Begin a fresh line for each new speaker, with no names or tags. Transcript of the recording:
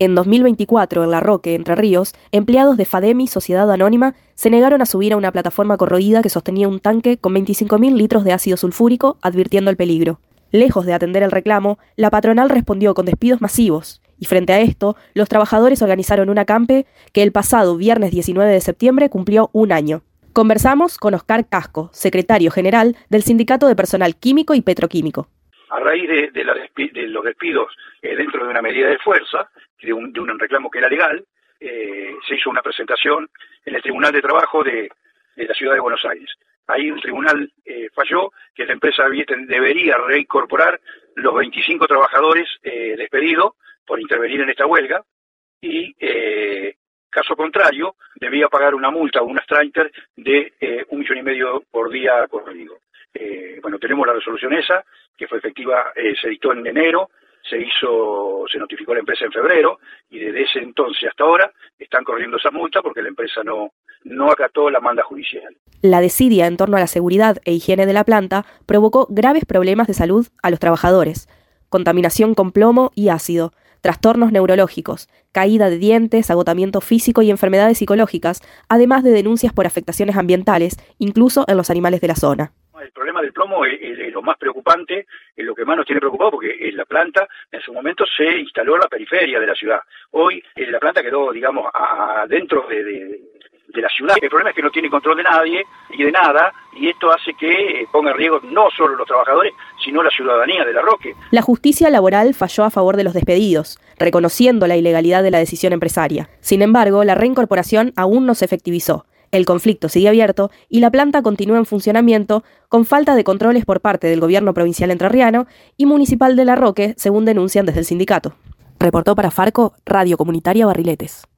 En 2024, en La Roque, Entre Ríos, empleados de Fademi, Sociedad Anónima, se negaron a subir a una plataforma corroída que sostenía un tanque con 25.000 litros de ácido sulfúrico, advirtiendo el peligro. Lejos de atender el reclamo, la patronal respondió con despidos masivos, y frente a esto, los trabajadores organizaron un acampe que el pasado viernes 19 de septiembre cumplió un año. Conversamos con Oscar Casco, secretario general del Sindicato de Personal Químico y Petroquímico.
A raíz de los despidos dentro de una medida de fuerza, de un reclamo que era legal, se hizo una presentación en el Tribunal de Trabajo de la Ciudad de Buenos Aires. Ahí el tribunal falló que la empresa debería reincorporar los 25 trabajadores despedidos por intervenir en esta huelga y, caso contrario, debía pagar una multa o una striker de 1,5 millones por día corrido. Bueno, tenemos la resolución esa, que fue efectiva, se dictó en enero, se notificó a la empresa en febrero, y desde ese entonces hasta ahora están corriendo esa multa porque la empresa no acató la manda judicial.
La desidia en torno a la seguridad e higiene de la planta provocó graves problemas de salud a los trabajadores: contaminación con plomo y ácido, trastornos neurológicos, caída de dientes, agotamiento físico y enfermedades psicológicas, además de denuncias por afectaciones ambientales, incluso en los animales de la zona.
El problema del plomo es lo más preocupante, es lo que más nos tiene preocupado, porque la planta en su momento se instaló en la periferia de la ciudad. Hoy la planta quedó, digamos, adentro de la ciudad. El problema es que no tiene control de nadie y de nada, y esto hace que ponga en riesgo no solo los trabajadores, sino la ciudadanía de La Roque.
La justicia laboral falló a favor de los despedidos, reconociendo la ilegalidad de la decisión empresaria. Sin embargo, la reincorporación aún no se efectivizó. El conflicto sigue abierto y la planta continúa en funcionamiento con falta de controles por parte del gobierno provincial entrerriano y municipal de La Roque, según denuncian desde el sindicato. Reportó para Farco, Radio Comunitaria Barriletes.